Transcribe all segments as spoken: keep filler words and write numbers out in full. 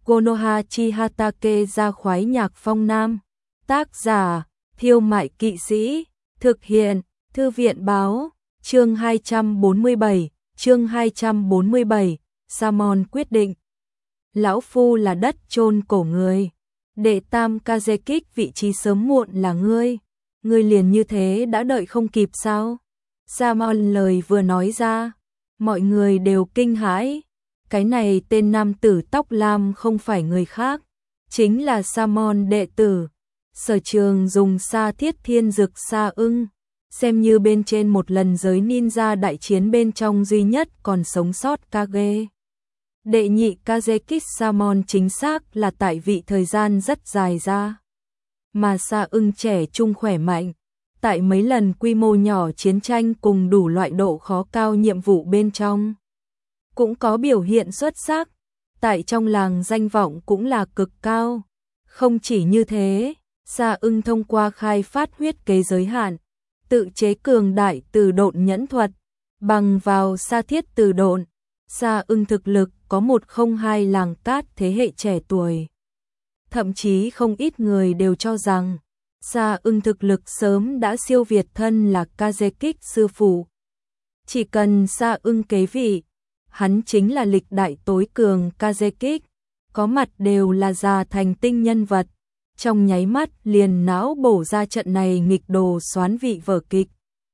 Konoha Chihatake ra khoái nhạc phong nam. Tác giả, Thiêu Mại Kỵ Sĩ. Thực hiện, Thư viện Báo. Chương hai trăm bốn mươi bảy, chương hai trăm bốn mươi bảy, Samon quyết định. Lão Phu là đất chôn cổ người. Đệ tam Kazekik vị trí sớm muộn là ngươi. Ngươi liền như thế đã đợi không kịp sao? Samon lời vừa nói ra, mọi người đều kinh hãi. Cái này tên nam tử tóc lam không phải người khác, chính là Samon đệ tử. Sở Trường dùng sa thiết thiên dực sa ưng, xem như bên trên một lần giới ninja đại chiến bên trong duy nhất còn sống sót Kage. Đệ nhị Kazekik Samon chính xác là tại vị thời gian rất dài ra. Mà sa ưng trẻ trung khỏe mạnh, tại mấy lần quy mô nhỏ chiến tranh cùng đủ loại độ khó cao nhiệm vụ bên trong cũng có biểu hiện xuất sắc, tại trong làng danh vọng cũng là cực cao. Không chỉ như thế, Sa ưng thông qua khai phát huyết kế giới hạn, tự chế cường đại từ độn nhẫn thuật, bằng vào sa thiết từ độn, Sa ưng thực lực có một không hai làng cát thế hệ trẻ tuổi. Thậm chí không ít người đều cho rằng Sa ưng thực lực sớm đã siêu việt thân là Kazekik sư phụ. Chỉ cần Sa ưng kế vị, hắn chính là lịch đại tối cường Kazekik, có mặt đều là già thành tinh nhân vật, trong nháy mắt liền não bổ ra trận này nghịch đồ xoán vị vở kịch.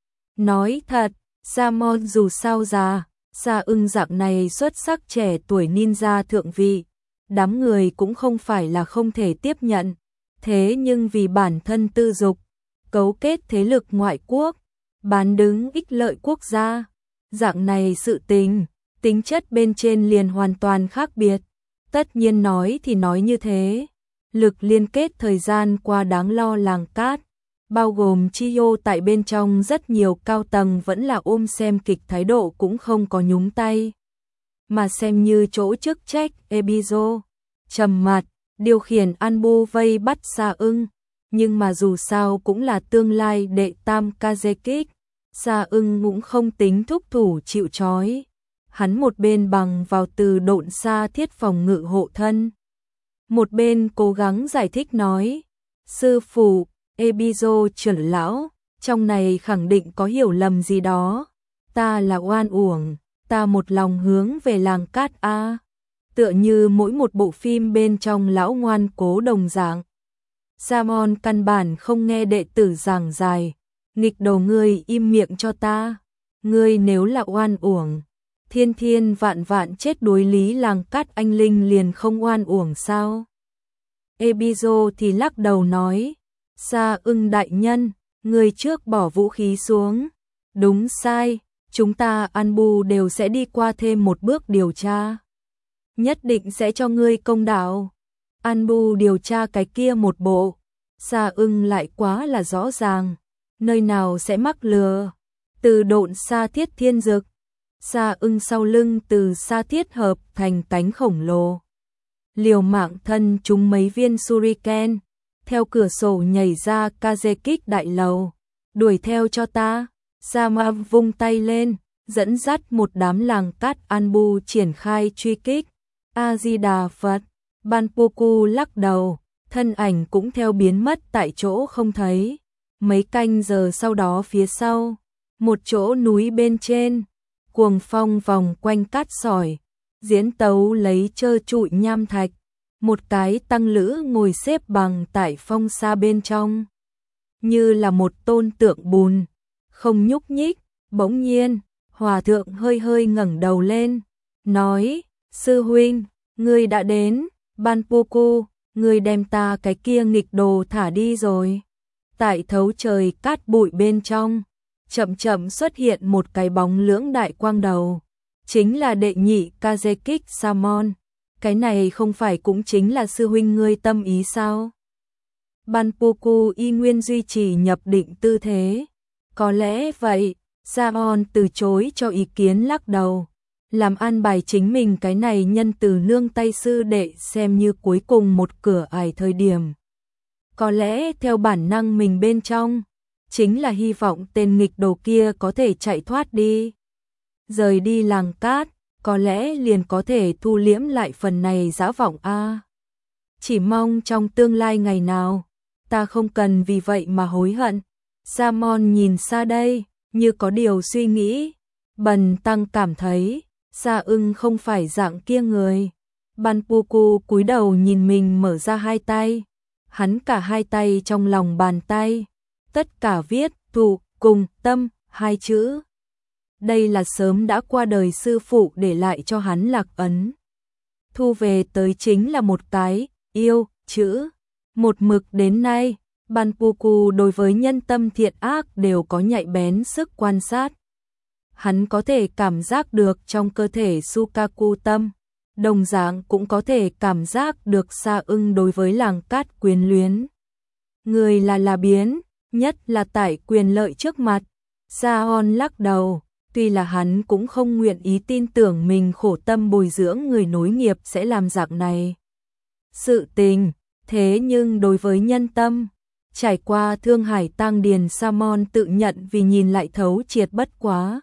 Nói thật, Samon dù sao già, Sa ưng dạng này xuất sắc trẻ tuổi ninja thượng vị, đám người cũng không phải là không thể tiếp nhận, thế nhưng vì bản thân tư dục, cấu kết thế lực ngoại quốc, bán đứng ích lợi quốc gia, dạng này sự tình, tính chất bên trên liền hoàn toàn khác biệt. Tất nhiên nói thì nói như thế, lực liên kết thời gian qua đáng lo làng cát, bao gồm Chiyo tại bên trong rất nhiều cao tầng vẫn là ôm xem kịch thái độ cũng không có nhúng tay. Mà xem như chỗ chức trách Ebizo, trầm mặt, điều khiển Anbu vây bắt Sa ưng, nhưng mà dù sao cũng là tương lai đệ tam Kazekik, Sa ưng cũng không tính thúc thủ chịu trói. Hắn một bên bằng vào từ độn sa thiết phòng ngự hộ thân, một bên cố gắng giải thích nói, sư phụ, Ebizo trưởng lão, trong này khẳng định có hiểu lầm gì đó, ta là oan uổng, ta một lòng hướng về làng cát A, tựa như mỗi một bộ phim bên trong lão ngoan cố đồng dạng. Samon căn bản không nghe đệ tử giảng dài, nghịch đầu ngươi im miệng cho ta, ngươi nếu là oan uổng, thiên thiên vạn vạn chết đối lý làng cát anh linh liền không oan uổng sao? Ebizo thì lắc đầu nói, Sa ưng đại nhân, người trước bỏ vũ khí xuống. Đúng sai, chúng ta Anbu đều sẽ đi qua thêm một bước điều tra. Nhất định sẽ cho ngươi công đạo. Anbu điều tra cái kia một bộ, Sa ưng lại quá là rõ ràng, nơi nào sẽ mắc lừa. Từ độn sa thiết thiên dực, Sa ưng sau lưng từ sa thiết hợp thành cánh khổng lồ, liều mạng thân trúng mấy viên shuriken, theo cửa sổ nhảy ra Kazekik đại lầu, đuổi theo cho ta. Sama vung tay lên, dẫn dắt một đám làng cát Anbu triển khai truy kích. A-di-đà Phật, Banpoku lắc đầu, thân ảnh cũng theo biến mất tại chỗ không thấy. Mấy canh giờ sau đó phía sau, một chỗ núi bên trên, cuồng phong vòng quanh cát sỏi, diễn tấu lấy trơ trụi nham thạch, một cái tăng lữ ngồi xếp bằng tại phong sa bên trong, như là một tôn tượng bùn, không nhúc nhích. Bỗng nhiên, hòa thượng hơi hơi ngẩng đầu lên, nói, sư huynh, ngươi đã đến, Banpoku, ngươi đem ta cái kia nghịch đồ thả đi rồi. Tại thấu trời cát bụi bên trong, chậm chậm xuất hiện một cái bóng lưỡng đại quang đầu, chính là đệ nhị Kazekik Samon. Cái này không phải cũng chính là sư huynh ngươi tâm ý sao? Banpoku y nguyên duy trì nhập định tư thế. Có lẽ vậy, Samon từ chối cho ý kiến lắc đầu, làm an bài chính mình cái này nhân từ nương tay sư đệ xem như cuối cùng một cửa ải thời điểm. Có lẽ theo bản năng mình bên trong, chính là hy vọng tên nghịch đồ kia có thể chạy thoát đi. Rời đi làng cát, có lẽ liền có thể thu liễm lại phần này dã vọng a. Chỉ mong trong tương lai ngày nào, ta không cần vì vậy mà hối hận. Samon nhìn xa đây, như có điều suy nghĩ. Bần tăng cảm thấy, Sa Ưng không phải dạng kia người. Banpuku cúi đầu nhìn mình mở ra hai tay. Hắn cả hai tay trong lòng bàn tay. Tất cả viết, thù, cùng, tâm, hai chữ. Đây là sớm đã qua đời sư phụ để lại cho hắn lạc ấn. Thu về tới chính là một cái, yêu, chữ. Một mực đến nay, Banpuku đối với nhân tâm thiện ác đều có nhạy bén sức quan sát. Hắn có thể cảm giác được trong cơ thể Sukaku tâm, đồng dạng cũng có thể cảm giác được Sa Ưng đối với Làng Cát quyến luyến. Người là là biến, nhất là tại quyền lợi trước mặt. Saon lắc đầu, tuy là hắn cũng không nguyện ý tin tưởng mình khổ tâm bồi dưỡng người nối nghiệp sẽ làm dạng này. Sự tình, thế nhưng đối với nhân tâm, trải qua Thương Hải Tang Điền Samon tự nhận vì nhìn lại thấu triệt bất quá.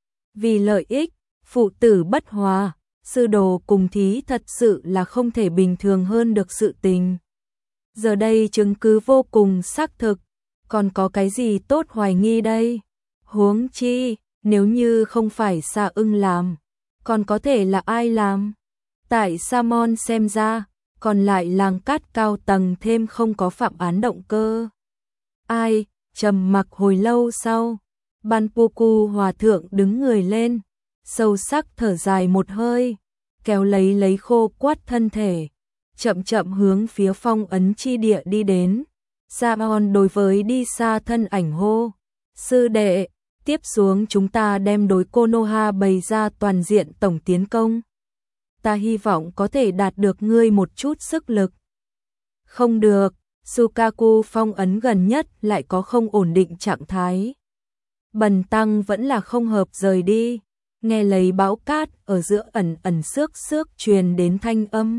Vì lợi ích, phụ tử bất hòa, sư đồ cùng thí thật sự là không thể bình thường hơn được sự tình. Giờ đây chứng cứ vô cùng xác thực, còn có cái gì tốt hoài nghi đây? Huống chi, nếu như không phải Sa Ưng làm, còn có thể là ai làm? Tại Samon xem ra, còn lại Làng Cát cao tầng thêm không có phạm án động cơ. Ai? Trầm mặc hồi lâu sau, Banpuku hòa thượng đứng người lên, sâu sắc thở dài một hơi, kéo lấy lấy khô quắt thân thể, chậm chậm hướng phía phong ấn chi địa đi đến. Samon đối với đi xa thân ảnh hô, sư đệ, tiếp xuống chúng ta đem đối Konoha bày ra toàn diện tổng tiến công. Ta hy vọng có thể đạt được ngươi một chút sức lực. Không được, Sukaku phong ấn gần nhất lại có không ổn định trạng thái. Bần tăng vẫn là không hợp rời đi. Nghe lấy bão cát ở giữa ẩn ẩn xước xước truyền đến thanh âm.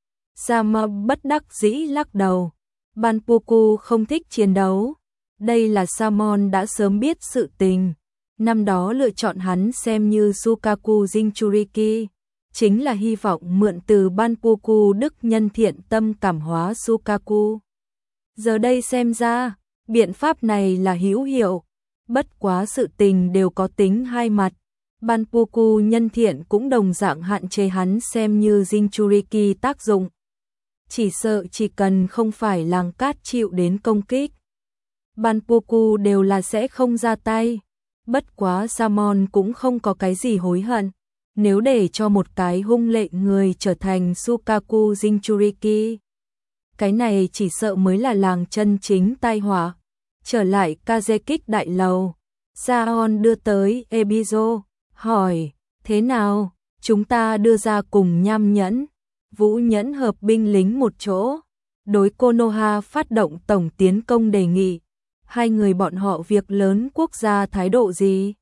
Sama bất đắc dĩ lắc đầu. Banpuku không thích chiến đấu. Đây là Samon đã sớm biết sự tình. Năm đó lựa chọn hắn xem như Sukaku Jinchuriki, chính là hy vọng mượn từ Banpuku đức nhân thiện tâm cảm hóa Sukaku. Giờ đây xem ra, biện pháp này là hữu hiệu. Bất quá sự tình đều có tính hai mặt. Banpuku nhân thiện cũng đồng dạng hạn chế hắn xem như Jinchuriki tác dụng. Chỉ sợ chỉ cần không phải Làng Cát chịu đến công kích, Banpuku đều là sẽ không ra tay. Bất quá Samon cũng không có cái gì hối hận. Nếu để cho một cái hung lệ người trở thành Sukaku Jinchuriki, cái này chỉ sợ mới là làng chân chính tai họa. Trở lại Kazekik đại lầu, Saon đưa tới Ebizo, hỏi, thế nào, chúng ta đưa ra cùng Nham Nhẫn, Vũ Nhẫn hợp binh lính một chỗ, đối Konoha phát động tổng tiến công đề nghị. Hai người bọn họ việc lớn quốc gia thái độ gì?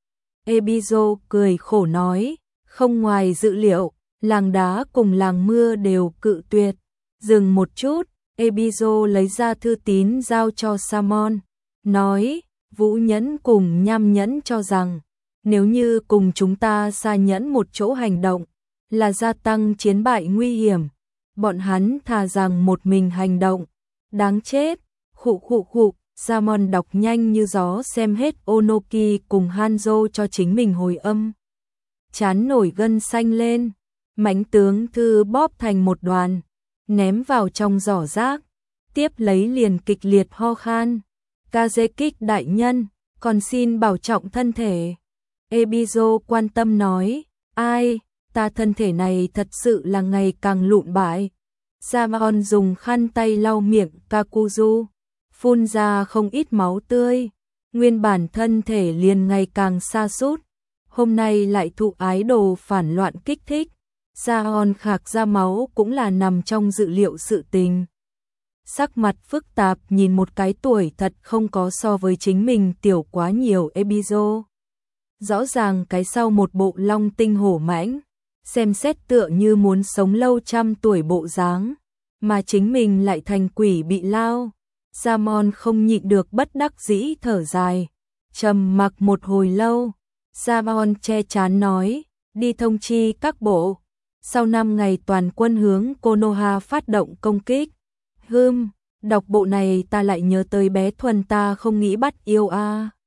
Ebizo cười khổ nói, không ngoài dự liệu, làng đá cùng làng mưa đều cự tuyệt. Dừng một chút, Ebizo lấy ra thư tín giao cho Samon, nói, Vũ Nhẫn cùng Nham Nhẫn cho rằng, nếu như cùng chúng ta Sa Nhẫn một chỗ hành động, là gia tăng chiến bại nguy hiểm. Bọn hắn thà rằng một mình hành động. Đáng chết, khụ khụ khụ, Samon đọc nhanh như gió xem hết Onoki cùng Hanzo cho chính mình hồi âm. Chán nổi gân xanh lên, mãnh tướng thư bóp thành một đoàn, ném vào trong giỏ rác, tiếp lấy liền kịch liệt ho khan. Kazekik đại nhân, còn xin bảo trọng thân thể. Ebizo quan tâm nói, ai, ta thân thể này thật sự là ngày càng lụn bại. Samon dùng khăn tay lau miệng Kakuzu, phun ra không ít máu tươi, nguyên bản thân thể liền ngày càng sa sút, hôm nay lại thụ ái đồ phản loạn kích thích. Saon khạc ra máu cũng là nằm trong dự liệu sự tình. Sắc mặt phức tạp nhìn một cái tuổi thật không có so với chính mình tiểu quá nhiều Ebizo. Rõ ràng cái sau một bộ long tinh hổ mãnh, xem xét tựa như muốn sống lâu trăm tuổi bộ dáng, mà chính mình lại thành quỷ bị lao. Samon không nhịn được bất đắc dĩ thở dài, trầm mặc một hồi lâu. Samon che chán nói, đi thông chi các bộ. Sau năm ngày toàn quân hướng Konoha phát động công kích. Hừm, đọc bộ này ta lại nhớ tới bé Thuần ta không nghĩ bắt yêu a. À.